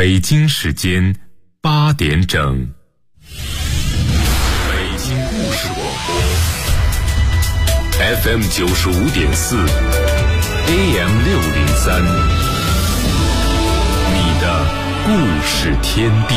北京时间8点整，北京故事广播 FM 95.4 AM 603，你的故事天地。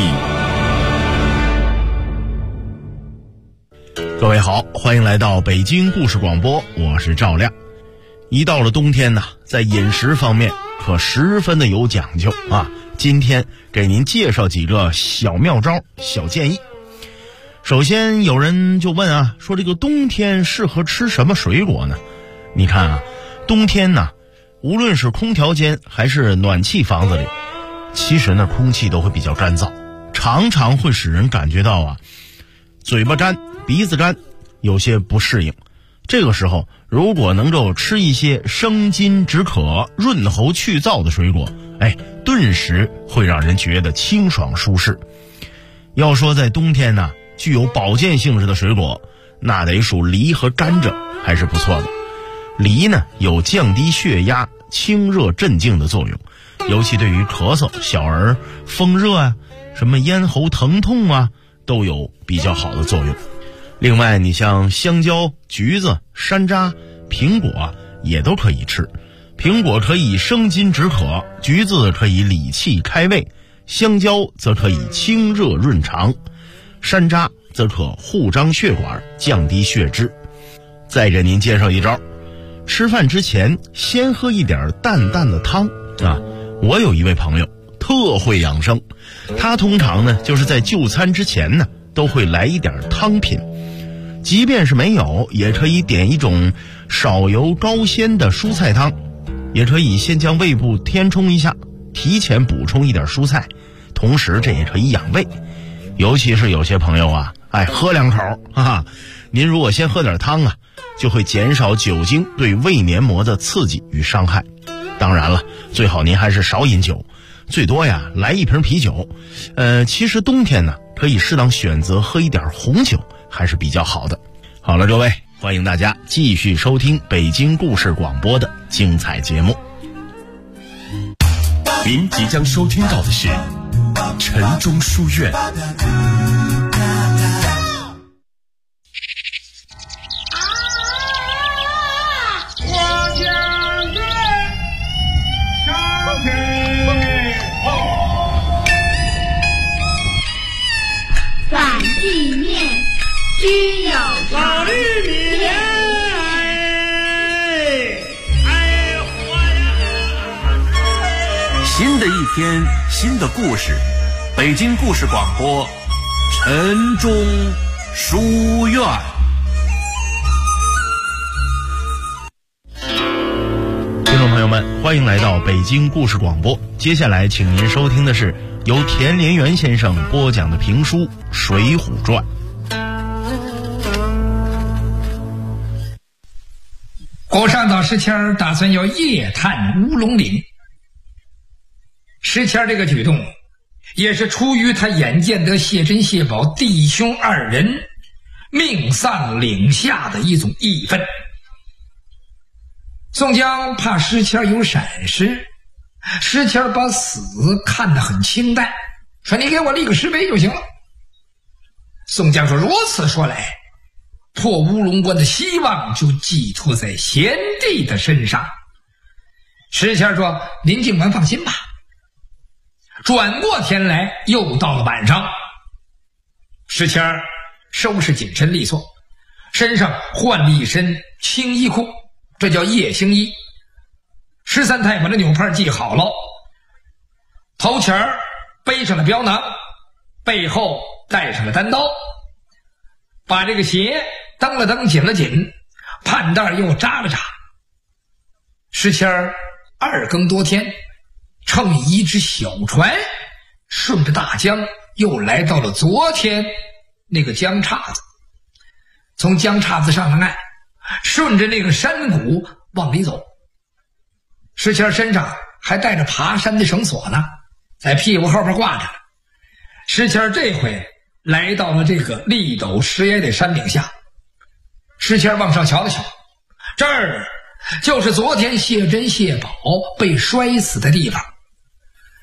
各位好，欢迎来到北京故事广播，我是赵亮。一到了冬天呢，在饮食方面可十分的有讲究啊。今天给您介绍几个小妙招、小建议。首先有人就问啊，说这个冬天适合吃什么水果呢？你看啊，冬天呢，无论是空调间还是暖气房子里，其实呢空气都会比较干燥，常常会使人感觉到啊嘴巴干、鼻子干，有些不适应。这个时候如果能够吃一些生津止渴、润喉去燥的水果，顿时会让人觉得清爽舒适。要说在冬天呢，具有保健性质的水果，那得数梨和甘蔗，还是不错的。梨呢有降低血压、清热镇静的作用，尤其对于咳嗽、小儿风热啊、什么咽喉疼痛啊，都有比较好的作用。另外你像香蕉、橘子、山楂、苹果也都可以吃。苹果可以生津止渴，橘子可以理气开胃，香蕉则可以清热润肠，山楂则可护张血管，降低血脂。再给您介绍一招，吃饭之前先喝一点淡淡的汤啊。我有一位朋友特会养生，他通常呢就是在就餐之前呢都会来一点汤品，即便是没有，也可以点一种少油高鲜的蔬菜汤，也可以先将胃部填充一下，提前补充一点蔬菜，同时这也可以养胃。尤其是有些朋友啊，喝两口您如果先喝点汤啊，就会减少酒精对胃黏膜的刺激与伤害。当然了，最好您还是少饮酒，最多呀来一瓶啤酒。其实冬天呢，可以适当选择喝一点红酒，还是比较好的。好了，各位，欢迎大家继续收听北京故事广播的精彩节目。 您即将收听到的是晨钟书院。 反地面均有老绿米莲， 新的一天，新的故事，北京故事广播，晨钟书院。 听众朋友们，欢迎来到北京故事广播。接下来请您收听的是由田连元先生播讲的评书《水浒传》。 郭上岛石谦打算要夜探乌龙岭。石谦这个举动也是出于他眼见得谢珍谢宝弟兄二人命丧岭下的一种义愤。宋江怕石谦有闪失，石谦把死看得很清淡，说你给我立个石碑就行了。宋江说，如此说来，破乌龙关的希望就寄托在贤弟的身上。石谦说，您尽管放心吧。转过天来，又到了晚上，石谦收拾紧身利索，身上换了一身青衣裤，这叫夜行衣。13太把这纽帕系好了，头前背上了镖囊，背后带上了单刀，把这个鞋蹬了蹬，紧了紧，盼带又扎了扎。石谦2更多天，乘一只小船，顺着大江又来到了昨天那个江岔子。从江岔子上了岸，顺着那个山谷往里走。石谦身上还带着爬山的绳索呢，在屁股后边挂着。石谦这回来到了这个立斗石崖的山顶下，石谦往上瞧了瞧，这儿就是昨天谢珍谢宝被摔死的地方。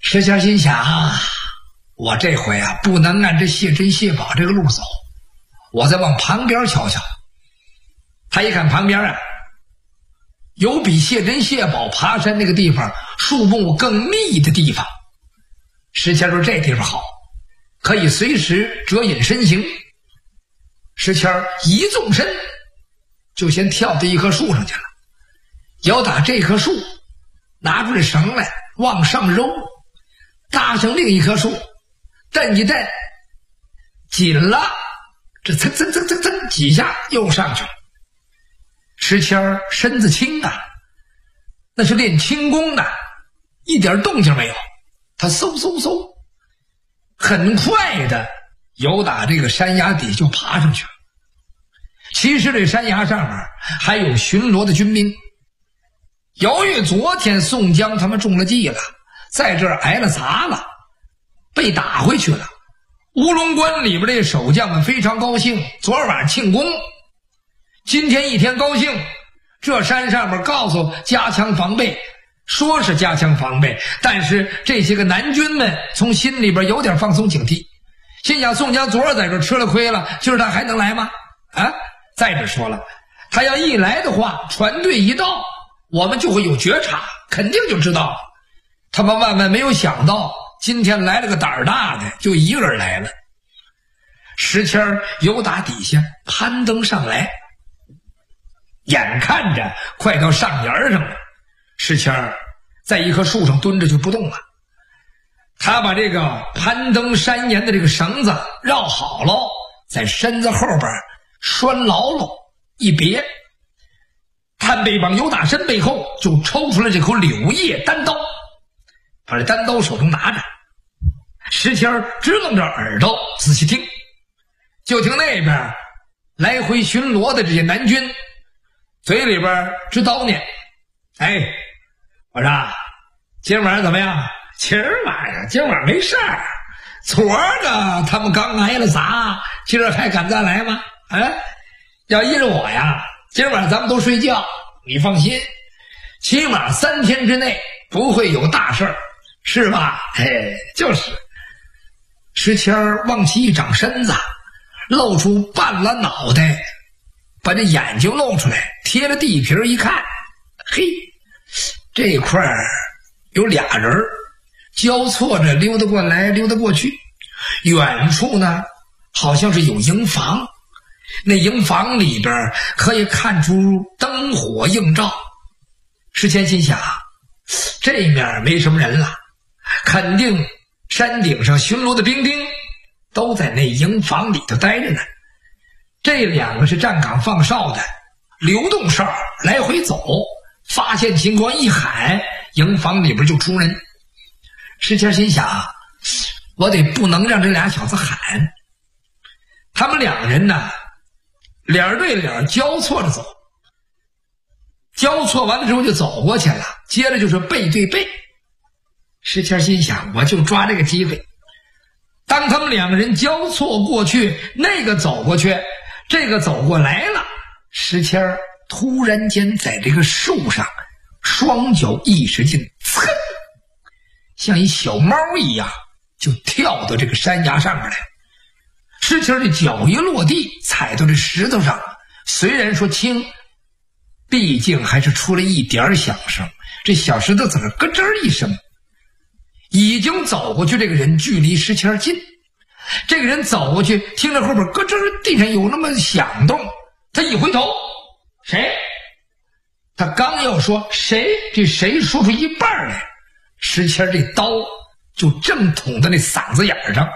石谦心想，我这回啊不能按这谢珍谢宝这个路走，我再往旁边瞧瞧。他一看旁边啊，有比谢珍谢宝爬山那个地方树木更密的地方。石谦说这地方好，可以随时遮隐身形。石谦一纵身就先跳到一棵树上去了，要打这棵树拿出这绳来往上揉，搭上另一棵树，蹬一蹬，紧了，这蹭蹭蹭蹭蹭几下又上去了。石谦身子轻啊，那是练轻功的，一点动静没有，他嗖嗖嗖很快的由打这个山崖底就爬上去了。其实这山崖上面还有巡逻的军兵，由于昨天宋江他们中了计了，在这儿挨了砸了，被打回去了。乌龙关里边这守将们非常高兴，昨儿晚上庆功，今天一天高兴，这山上面告诉加强防备，说是加强防备，但是这些个南军们从心里边有点放松警惕，心想宋江昨儿在这吃了亏了，今儿他还能来吗？啊！再者说了，他要一来的话，船队一到，我们就会有觉察，肯定就知道了。他们万万没有想到，今天来了个胆儿大的，就一个人来了。石谦由打底下攀登上来，眼看着快到上沿上了，石谦在一棵树上蹲着就不动了。他把这个攀登山岩的这个绳子绕好了，在身子后边拴牢了，一别，探背膀由打身背后就抽出来这口柳叶单刀，把这单刀手中拿着。石谦支棱着耳朵仔细听，就听那边来回巡逻的这些南军嘴里边直叨念：哎，我说今晚上怎么样？今儿晚上没事儿，昨儿个他们刚挨了砸，今儿还敢再来吗？要依着我呀，今晚上咱们都睡觉，你放心，起码3天之内不会有大事儿，是吧？就是。石谦往起一长身子，露出半拉脑袋，把这眼睛露出来，贴了地皮一看，嘿，这块儿有俩人交错着溜达过来溜达过去，远处呢好像是有营房，那营房里边可以看出灯火映照。石谦心想，这面没什么人了，肯定山顶上巡逻的兵丁都在那营房里头待着呢。这两个是站岗放哨的，流动哨来回走，发现情况一喊，营房里边就出人。石谦心想，我得不能让这俩小子喊。他们两人呢脸对脸交错着走，交错完了之后就走过去了，接着就是背对背。石谦心想，我就抓这个机会，当他们两个人交错过去，那个走过去，这个走过来了，石谦突然间在这个树上双脚一使劲，噌，像一小猫一样就跳到这个山崖上面来。石谦的脚一落地，踩到这石头上，虽然说轻，毕竟还是出了一点响声，这小石头在那咯吱一声。已经走过去，这个人距离石谦近，这个人走过去，听着后边咯吱地上有那么响动，他一回头，谁？他刚要说谁，这谁说出一半来，石谦这刀就正捅在那嗓子眼上，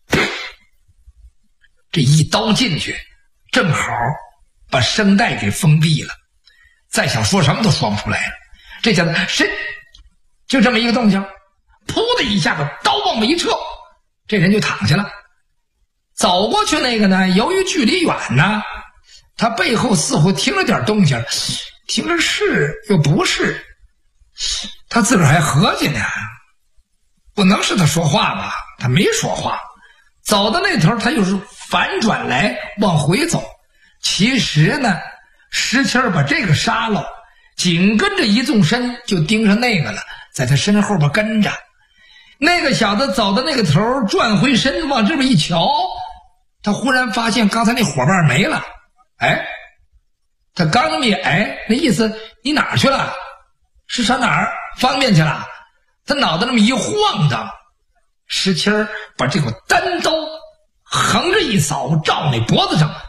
这一刀进去，正好把声带给封闭了，再想说什么都说不出来了。这家伙谁？就这么一个动静，噗的一下子刀往外一撤，这人就躺下了。走过去那个呢，由于距离远呢，他背后似乎听了点动静，听着是又不是，他自个儿还合计呢，不能是他说话吧？他没说话。走到那头，他又是反转来往回走。其实呢，石谦把这个杀了，紧跟着一纵身就盯上那个了，在他身后边跟着。 那个小子走到那个头，转回身往这边一瞧，他忽然发现刚才那伙伴没了。哎，他刚灭，哎，那意思你哪儿去了？是上哪儿方便去了？他脑袋那么一晃荡，石青儿把这口单刀横着一扫，照那脖子上，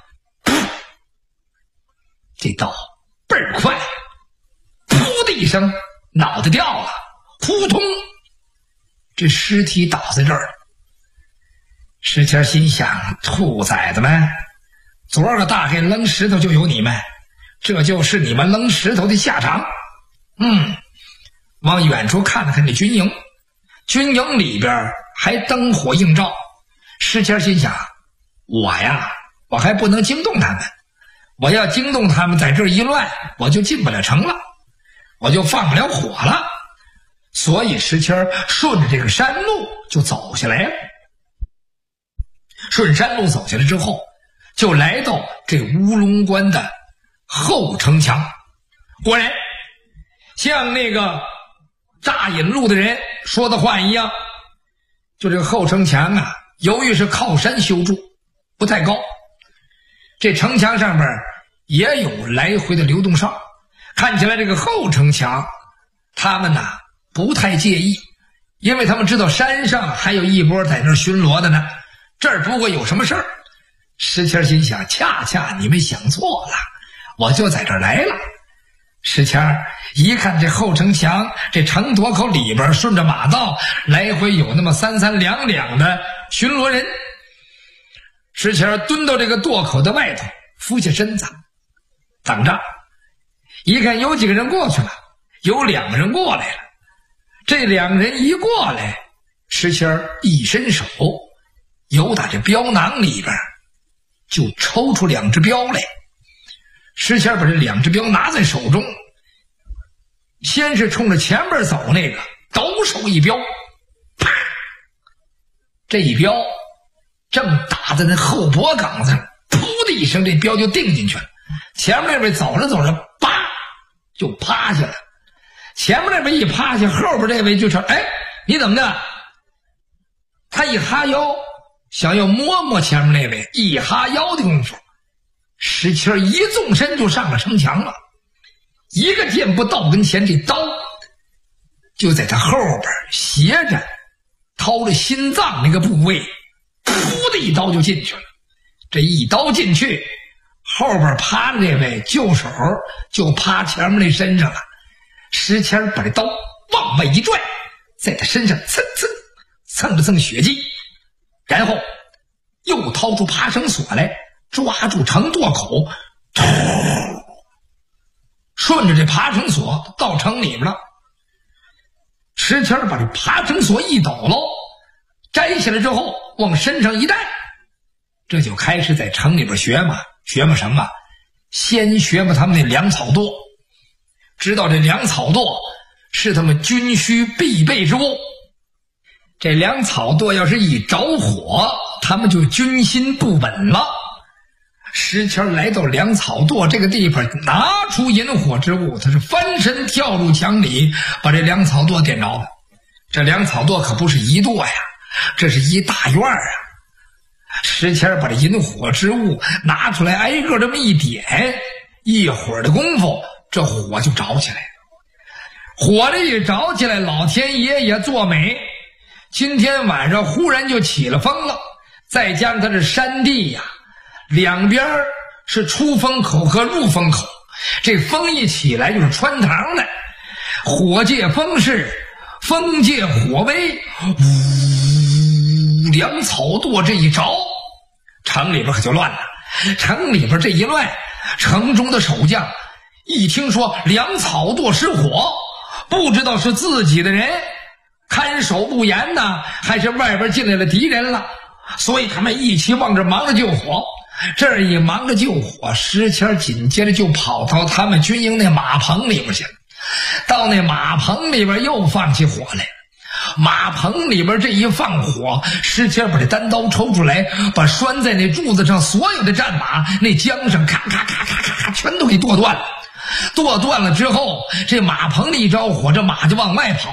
这刀倍儿快，噗的一声，脑袋掉了，扑通，这尸体倒在这儿了。石青儿心想：兔崽子们，昨儿个大黑扔石头就有你们，这就是你们扔石头的下场。往远处看了看这军营，军营里边还灯火映照。石青儿心想：我还不能惊动他们，我要惊动他们，在这儿一乱，我就进不了城了，我就放不了火了。所以石青儿顺着这个山路就走下来了。顺山路走下来之后，就来到这乌龙关的后城墙。果然像那个炸引路的人说的话一样，就这个后城墙啊，由于是靠山修筑，不太高，这城墙上边也有来回的流动哨，看起来这个后城墙他们呐不太介意，因为他们知道山上还有一波在那儿巡逻的呢，这儿不会有什么事儿。石青心想：恰恰你们想错了，我就在这儿来了。石青一看这后城墙，这城垛口里边顺着马道来回有那么三三两两的巡逻人。石青蹲到这个垛口的外头，俯下身子等着。一看有几个人过去了，有2个人过来了。这2个人一过来，石青一伸手，由打这镖囊里边就抽出2只镖来。石青把这2只镖拿在手中，先是冲着前边走那个抖手一镖，啪，这一镖正打在那后脖梗上，噗的一声，这镖就定进去了。前面那边走着走着，叭就趴下了。前面那边一趴下，后边这位就说：哎，你怎么的？他一哈腰，想要摸摸前面那位，一哈腰的功夫，石青一纵身就上了城墙了，一个箭步到跟前，这刀就在他后边斜着掏着心脏那个部位，噗的一刀就进去了。这一刀进去，后边趴着这位救手就趴前面那身上了。石青把这刀往外一拽，在他身上蹭着蹭血迹，然后又掏出爬绳索来，抓住城垛口，顺着这爬绳索到城里边了。石青把这爬绳索一抖搂，摘下来之后往身上一戴，这就开始在城里边学嘛什么？先学嘛他们那粮草垛，知道这粮草垛是他们军需必备之物。这粮草垛要是一着火，他们就军心不稳了。石青来到粮草垛这个地方，拿出引火之物，他是翻身跳入墙里，把这粮草垛点着了。这粮草垛可不是一垛呀，这是一大院啊。石青把这引火之物拿出来，挨个这么一点，一会儿的功夫，这火就着起来了。火这一着起来，老天爷也作美，今天晚上忽然就起了风了，再加上它这山地呀，两边是出风口和入风口，这风一起来就是穿堂的，火借风势，风借火威，呜，粮草垛这一着，城里边可就乱了。城里边这一乱，城中的守将一听说粮草垛失火，不知道是自己的人看守不严呢，还是外边进来了敌人了，所以他们一起往这忙着救火。这儿一忙着救火，石青紧接着就跑到他们军营那马棚里边去了。到那马棚里边又放起火来，马棚里边这一放火，石青把这单刀抽出来，把拴在那柱子上所有的战马那缰绳咔咔咔咔咔咔全都给剁断了。剁断了之后，这马棚里一着火，这马就往外跑，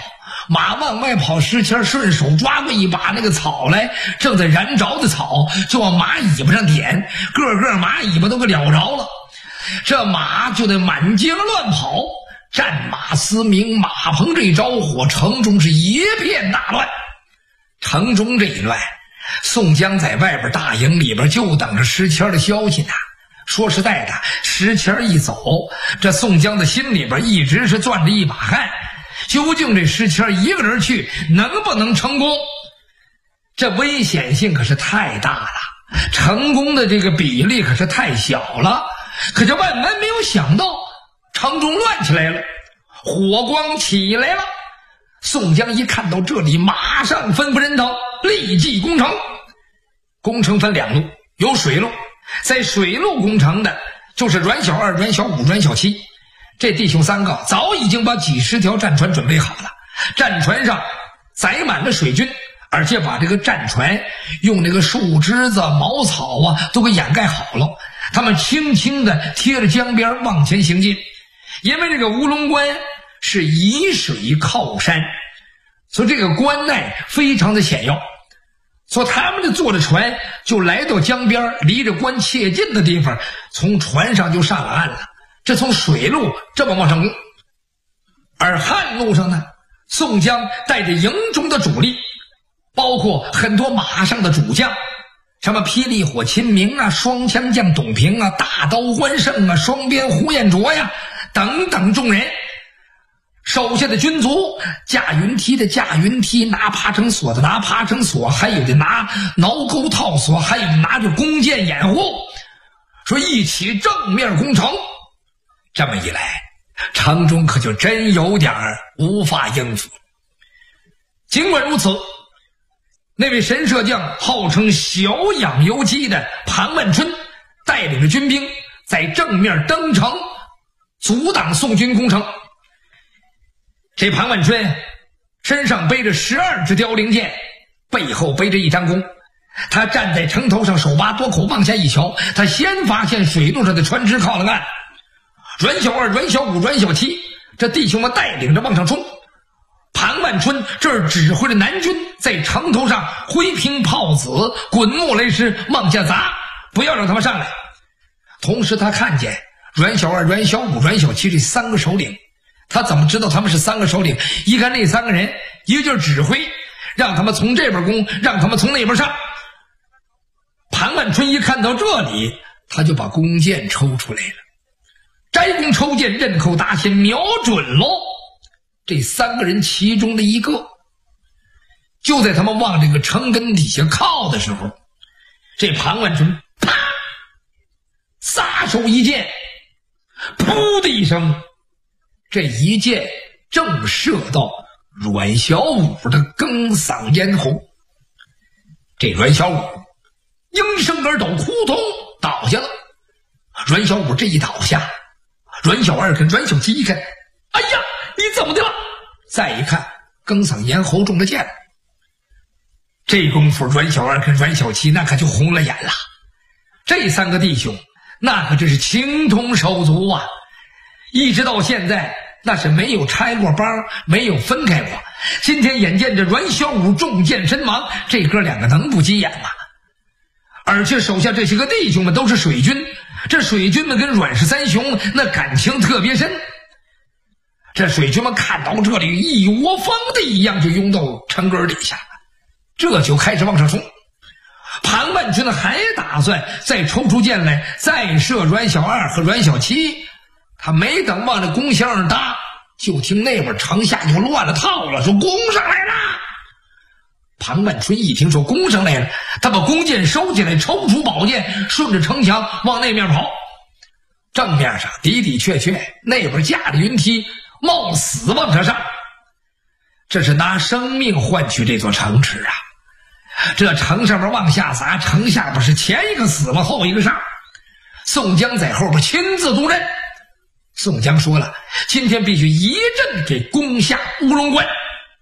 马往外跑，石谦顺手抓过一把那个草来，正在燃着的草就往马尾巴上点，个个马尾巴都给燎着了。这马就得满街乱跑，战马嘶鸣，马棚这一着火，城中是一片大乱。城中这一乱，宋江在外边大营里边就等着石谦的消息呢。说实在的，石谦一走，这宋江的心里边一直是攥着一把汗，究竟这石谦一个人去能不能成功？这危险性可是太大了，成功的这个比例可是太小了。可就万万没有想到，城中乱起来了，火光起来了。宋江一看到这里，马上吩咐人头立即攻城。攻城分两路，有水路，在水路攻城的就是阮小二、阮小五、阮小七这弟兄三个，早已经把几十条战船准备好了，战船上载满了水军，而且把这个战船用那个树枝子、茅草啊都给掩盖好了。他们轻轻地贴着江边往前行进，因为这个乌龙关是依水靠山，所以这个关内非常的险要，所以他们就坐着船就来到江边，离着关切近的地方，从船上就上了岸了。这从水路这么往上攻，而旱路上呢，宋江带着营中的主力，包括很多马上的主将，什么霹雳火秦明啊、双枪将董平啊、大刀关胜啊、双鞭胡彦卓呀等等众人，手下的军卒，架云梯的架云梯，拿爬绳索的拿爬绳索，还有的拿挠钩套索，还有的拿着弓箭掩护，说一起正面攻城。这么一来，城中可就真有点无法应付。尽管如此，那位神射将号称小养游击的庞万春带领着军兵在正面登城，阻挡宋军攻城。这庞万春身上背着12支凋零箭，背后背着一张弓，他站在城头上，手拔多口往下一瞧，他先发现水路上的船只靠了岸，阮小二、阮小五、阮小七这弟兄们带领着往上冲。庞万春这儿指挥着南军在城头上挥瓶炮子、滚木雷石往下砸，不要让他们上来。同时他看见阮小二、阮小五、阮小七这3个首领，他怎么知道他们是3个首领？一看那3个人一个劲儿指挥，让他们从这边攻，让他们从那边上。庞万春一看到这里，他就把弓箭抽出来了，摘弓抽箭，刃口搭弦，瞄准喽这3个人其中的一个。就在他们往这个城根底下靠的时候，这庞万春啪撒手一箭，噗的一声，这一箭正射到阮小五的庚嗓咽喉。这阮小五应声而抖，扑通倒下了。阮小五这一倒下，阮小二跟阮小七一看，哎呀，你怎么的了？再一看，庚嗓咽喉中了箭。这功夫阮小二跟阮小七那可就红了眼了。这3个弟兄那可真是情同手足啊，一直到现在那是没有拆过帮，没有分开过。今天眼见着阮小五中箭身亡，这哥2个能不急眼吗？而且手下这些个弟兄们都是水军，这水军们跟阮氏三雄那感情特别深。这水军们看到这里，一窝蜂的一样就拥到城根底下，这就开始往上冲。庞万春还打算再抽出箭来再射阮小二和阮小七，他没等往这弓弦上搭，就听那边城下就乱了套了，说攻上来了。庞万春一听说攻上来了，他把弓箭收起来，抽出宝剑，顺着城墙往那面跑。正面上的的确确那边架着云梯，冒死往上上，这是拿生命换取这座城池啊！这城上面往下砸，城下边是前一个死了后一个上。宋江在后边亲自督阵。宋江说了，今天必须一阵给攻下乌龙关。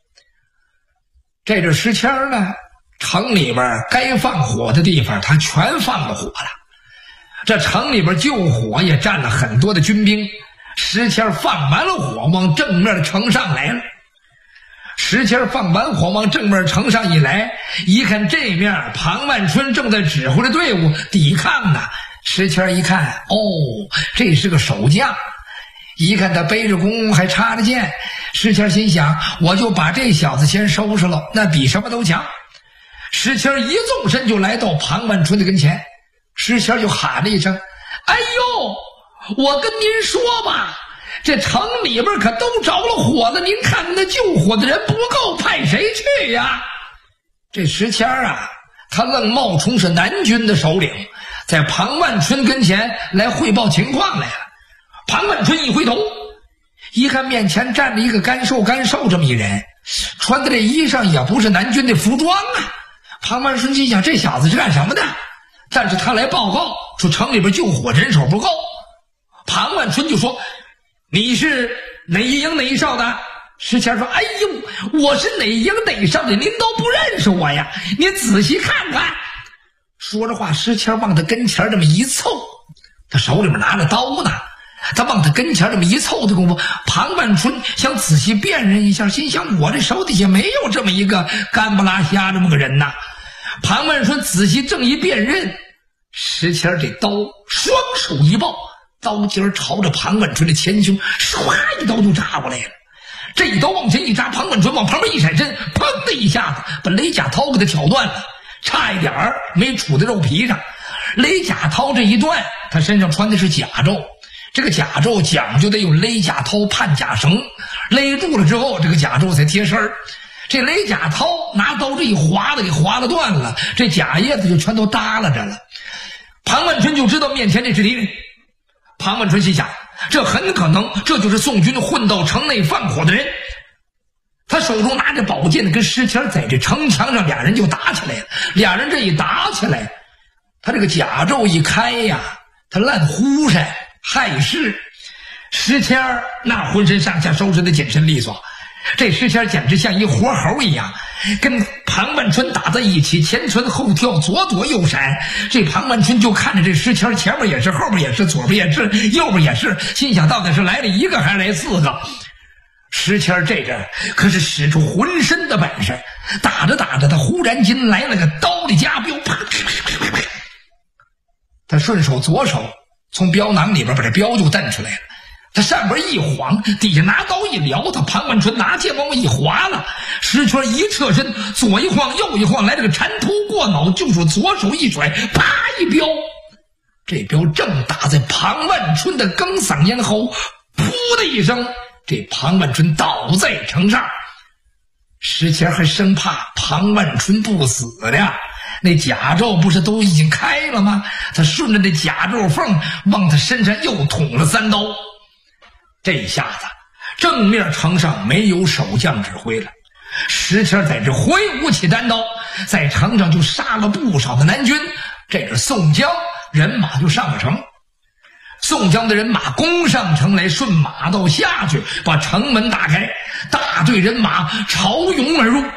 这石谦呢，城里边该放火的地方他全放了火了，这城里边救火也占了很多的军兵。石谦放完了火，往正面的城上来了。 石谦放完火往正面城上一来，一看这面庞万春正在指挥着队伍抵抗呢。石谦一看，哦，这是个守将。一看他背着弓还插着箭，石谦心想，我就把这小子先收拾了，那比什么都强。石谦一纵身就来到庞万春的跟前，石谦就喊了一声：哎呦，我跟您说吧，这城里边可都着了火了，您看看那救火的人不够，派谁去呀？这石谦啊，他愣冒充是南军的首领，在庞万春跟前来汇报情况来了。庞万春一回头，一看面前站着一个干瘦这么一人，穿的这衣裳也不是南军的服装啊。庞万春心想，这小子是干什么的？但是他来报告说城里边救火人手不够。庞万春就说：你是哪一营哪一哨的？石谦说：哎呦，我是哪营哪哨的，您都不认识我呀，您仔细看看。说着话，石谦往他跟前这么一凑，他手里面拿着刀呢，他往他跟前这么一凑的功夫，庞万春想仔细辨认一下，心想我这手底下没有这么一个干不拉瞎这么个人呐。庞万春仔细正一辨认，石谦这刀双手一抱，刀尖朝着庞万春的前胸唰一刀就扎过来了。这一刀往前一扎，庞万春往旁边一闪身，砰的一下子把雷甲涛给他挑断了，差一点没杵在肉皮上。雷甲涛这一断，他身上穿的是甲胄，这个甲胄讲究得用勒甲涛判甲绳，勒住了之后这个甲胄才贴身儿。这勒甲涛拿刀这一划了，给划了断了，这甲叶子就全都耷拉着了。庞万春就知道面前这是敌人。庞万春心想，这很可能这就是宋军混到城内放火的人。他手中拿着宝剑跟石谦在这城墙上俩人就打起来了。俩人这一打起来，他这个甲胄一开呀，他烂忽闪害事。石谦那浑身上下收拾的紧身利索，这石谦简直像一活猴一样，跟庞万春打在一起，前窜后跳，左躲右闪。这庞万春就看着这石谦前面也是，后边也是，左边也是，右边也是，心想到底是来了一个还是来4个。石谦这阵可是使出浑身的本事，打着打着，他忽然间来了个刀里夹镖，啪啪啪啪啪，他顺手左手从镖囊里边把这镖就蹬出来了。他上边一晃，底下拿刀一撩，他庞万春拿剑往一划了。石谦一侧身，左一晃右一晃，来了个缠头过脑，就说左手一甩，啪一镖，这镖正打在庞万春的更嗓咽喉，噗的一声，这庞万春倒在城上。石谦还生怕庞万春不死呢，那甲胄不是都已经开了吗？他顺着那甲胄缝往他身上又捅了3刀。这下子正面城上没有守将指挥了，石谦在这挥舞起单刀，在城上就杀了不少的南军。这是宋江人马就上了城，宋江的人马攻上城来，顺马道下去，把城门打开，大队人马潮涌而入。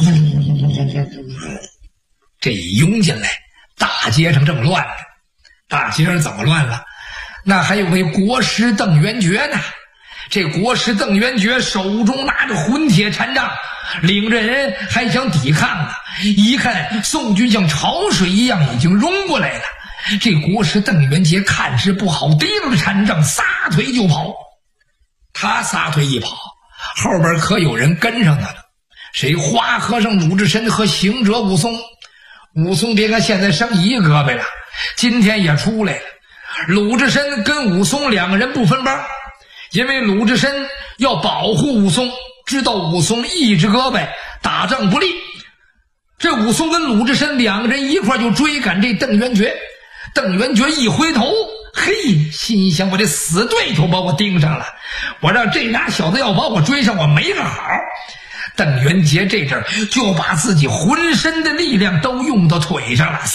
这一涌进来，大街上正乱了。大街上怎么乱了？那还有位国师邓元觉呢。这国师邓元觉手中拿着混铁禅杖，领着人还想抵抗呢。一看宋军像潮水一样已经涌过来了，这国师邓元杰看势不好，提溜着禅杖撒腿就跑。他撒腿一跑，后边可有人跟上他了。谁？花和尚鲁智深和行者武松。武松别看现在剩一胳膊了，今天也出来了。鲁智深跟武松2个人不分班，因为鲁智深要保护武松，知道武松一只胳膊打仗不利。这武松跟鲁智深2个人一块就追赶这邓元觉。邓元觉一回头，嘿，心想我这死对头把我盯上了，我让这俩小子要把我追上，我没个好。邓元杰这阵就把自己浑身的力量都用到腿上了，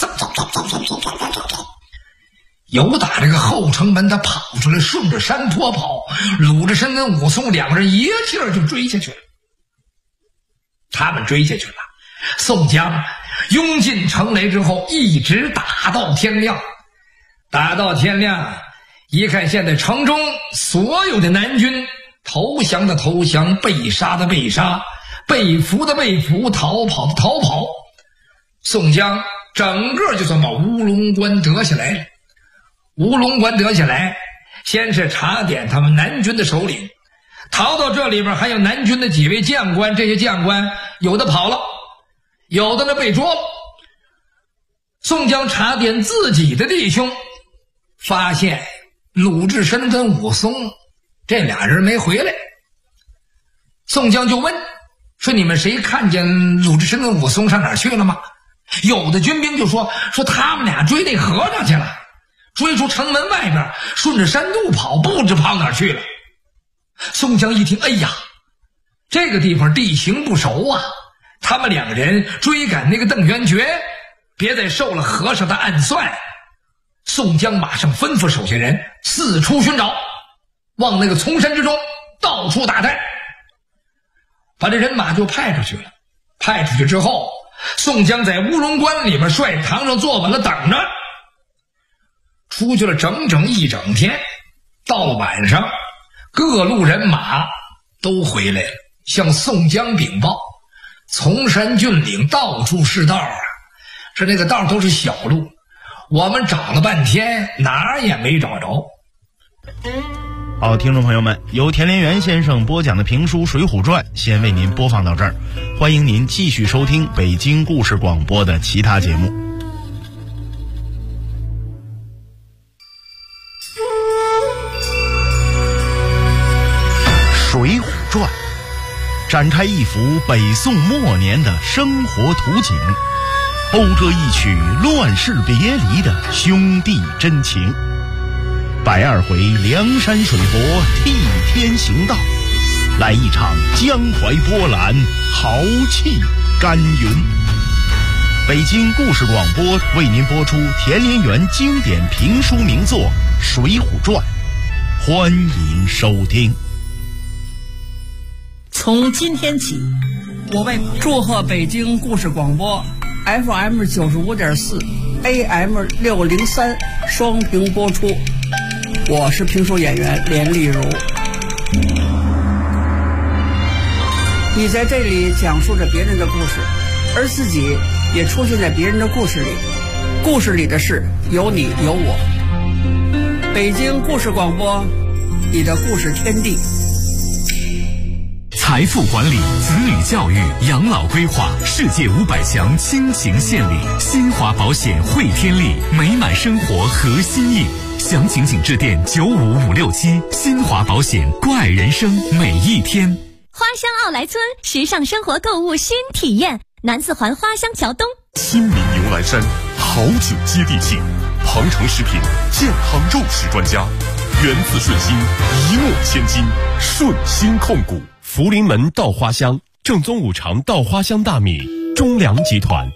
由打这个后城门他跑出来，顺着山坡跑。鲁智深跟武松2个人一气儿就追下去了。他们追下去了，宋江拥进城来之后，一直打到天亮。打到天亮，一看现在城中所有的南军投降的投降，被杀的被杀， 被俘的被俘，逃跑的逃跑。宋江整个就算把乌龙关得下来了。乌龙关得下来，先是查点他们南军的首领，逃到这里边还有南军的几位将官，这些将官有的跑了，有的呢被捉了。宋江查点自己的弟兄，发现鲁智深跟武松这俩人没回来。宋江就问说，你们谁看见鲁智深跟武松上哪儿去了吗？有的军兵就说他们俩追那和尚去了，追出城门外边，顺着山路跑，不知跑哪儿去了。宋江一听，哎呀，这个地方地形不熟啊，他们两个人追赶那个邓元觉，别再受了和尚的暗算。宋江马上吩咐手下人四处寻找，往那个丛山之中到处打探，把这人马就派出去了。派出去之后，宋江在乌龙关里边帅堂上坐稳了等着。出去了整整一整天，到了晚上，各路人马都回来了，向宋江禀报，丛山峻岭到处是道啊，说那个道都是小路，我们找了半天哪儿也没找着。 好，听众朋友们，由田连元先生播讲的评书《水浒传》先为您播放到这儿，欢迎您继续收听北京故事广播的其他节目。《水浒传》展开一幅北宋末年的生活图景，讴歌一曲乱世别离的兄弟真情。120回梁山水泊替天行道，来一场江淮波澜豪气干云。北京故事广播为您播出田连元经典评书名作《水浒传》，欢迎收听。 从今天起，我为祝贺北京故事广播 FM 95.4 AM 603双屏播出。我是评书演员连丽如。你在这里讲述着别人的故事，而自己也出现在别人的故事里，故事里的事有你有我。北京故事广播，你的故事天地。 财富管理、子女教育、养老规划，世界500强倾情献礼，新华保险汇天利，美满生活核心印。详情请致电95567，新华保险，关爱人生每一天。 花乡奥莱村时尚生活购物新体验，南四环花乡桥东。 亲民牛栏山，好酒接地气，庞城食品健康肉食专家，源自顺心，一诺千金，顺心控股。福临门稻花香，正宗五常稻花香大米，中粮集团。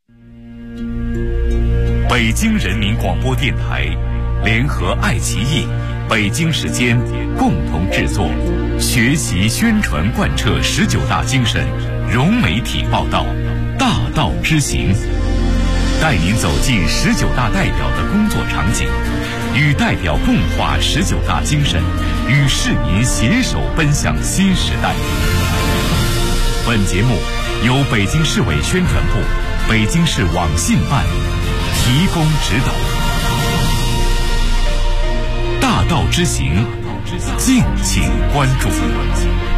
北京人民广播电台联合爱奇艺、北京时间共同制作，学习宣传贯彻19大精神，融媒体报道，大道之行，带您走进19大代表的工作场景，与代表共话19大精神，与市民携手奔向新时代。本节目由北京市委宣传部、北京市网信办提供指导。大道之行，敬请关注。